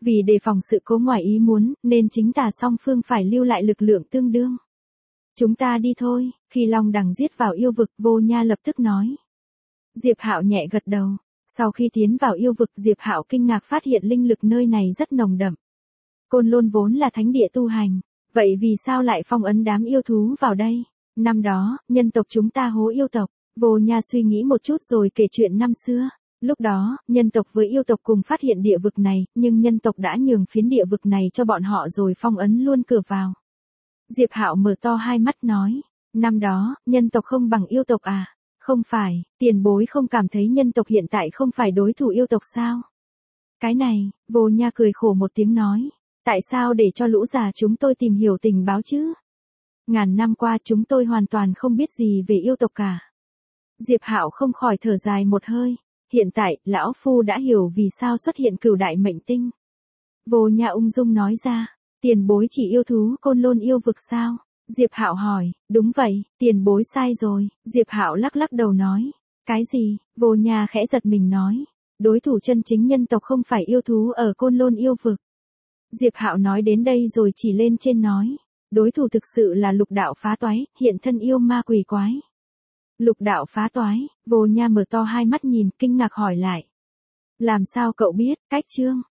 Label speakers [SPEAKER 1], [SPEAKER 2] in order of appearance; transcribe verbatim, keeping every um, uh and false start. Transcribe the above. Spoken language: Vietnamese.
[SPEAKER 1] Vì đề phòng sự cố ngoài ý muốn, nên chính tà song phương phải lưu lại lực lượng tương đương. Chúng ta đi thôi, khi Long Đằng giết vào yêu vực, Vô Nha lập tức nói. Diệp Hạo nhẹ gật đầu. Sau khi tiến vào yêu vực, Diệp Hạo kinh ngạc phát hiện linh lực nơi này rất nồng đậm. Côn Lôn vốn là thánh địa tu hành, vậy vì sao lại phong ấn đám yêu thú vào đây? Năm đó, nhân tộc chúng ta hố yêu tộc. Vô Nha suy nghĩ một chút rồi kể chuyện năm xưa. Lúc đó, nhân tộc với yêu tộc cùng phát hiện địa vực này, nhưng nhân tộc đã nhường phiến địa vực này cho bọn họ rồi phong ấn luôn cửa vào. Diệp Hạo mở to hai mắt nói, năm đó, nhân tộc không bằng yêu tộc à? Không phải, tiền bối không cảm thấy nhân tộc hiện tại không phải đối thủ yêu tộc sao? Cái này, Vô Nha cười khổ một tiếng nói, tại sao để cho lũ già chúng tôi tìm hiểu tình báo chứ? Ngàn năm qua chúng tôi hoàn toàn không biết gì về yêu tộc cả. Diệp Hạo không khỏi thở dài một hơi. Hiện tại, lão phu đã hiểu vì sao xuất hiện cửu đại mệnh tinh. Vô Nha ung dung nói ra, tiền bối chỉ yêu thú Côn Lôn yêu vực sao? Diệp Hạo hỏi, đúng vậy, tiền bối sai rồi. Diệp Hạo lắc lắc đầu nói, cái gì? Vô Nha khẽ giật mình nói, đối thủ chân chính nhân tộc không phải yêu thú ở Côn Lôn yêu vực. Diệp Hạo nói đến đây rồi chỉ lên trên nói, đối thủ thực sự là lục đạo phá toái, hiện thân yêu ma quỷ quái. Lục đạo phá toái, Vô Nha mở to hai mắt nhìn, kinh ngạc hỏi lại. Làm sao cậu biết? Cách chương